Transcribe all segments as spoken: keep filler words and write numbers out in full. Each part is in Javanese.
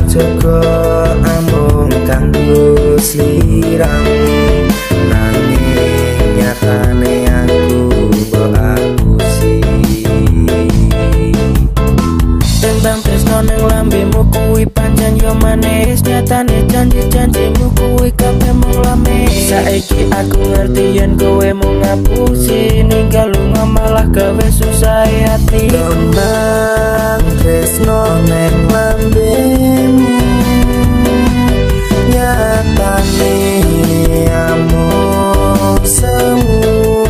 prajogo amung kanggo sliramu, nanging nyatane aku mbok apusi. Tembang tresno nang lambemu kuwi pancen yo manis, nyatane janji-janjimu kuwi kabeh mung lamis. Saiki aku ngerti yen kowe mung ngapusi, ninggal lunga malah gawe susah hati. Tembang tresno nang lambemu, nyatane amung semu,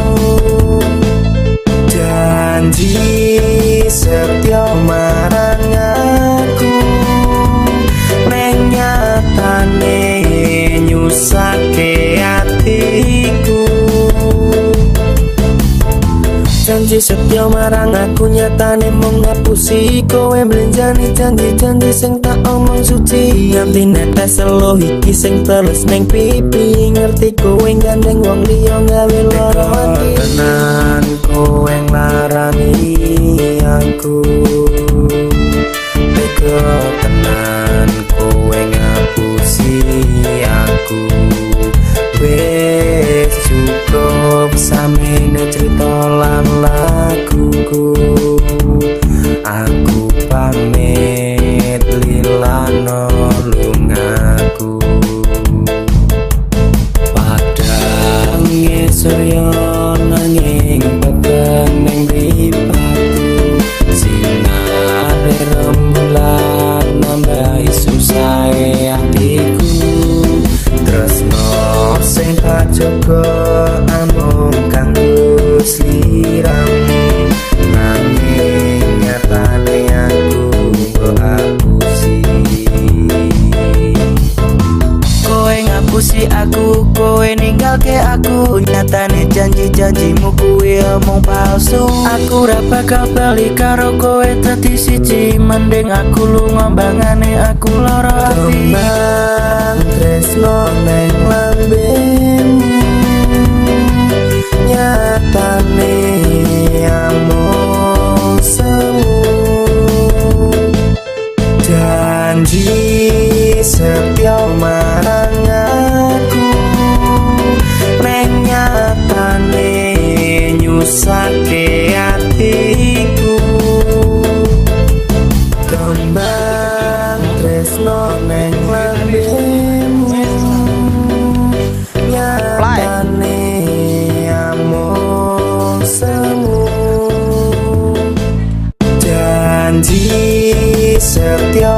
janji setia marang aku, neng nyatane nyusake hatiku. Janji setia marang aku, nyatane mung ngapusi. Kowe mlenjani janji-janji sing tak omong suci, nganti netes selo iki sing teles ning pipi. Ngerti kowe gandeng wong liya gawe lara ati, tenan kowe nglarani aku. Tega tenan kowe ngapusi aku. Wes cukup samene cerita lan laguku, aku pamit lilano lungaku. Padahal ngesor yo nanging peteng ning mripatku, sinare rembulan nambahi susahe hatiku. Tresno sing prajogo amung kanggo sliramu, nanging nyatane aku mbok apusi. Kowe ngapusi aku, kowe ninggalke aku, nyatane janji-janjimu kuwi omong palsu. Aku ora bakal bali karo kowe dadi siji, mending aku lunga bangane aku lara ati. Tembang tresno nang lambemu, nyatane amung semu, janji setia marang aku, neng nyatane nyusake hatiku. Tembang tresno neng lambemu, nyatane amung semu, janji setia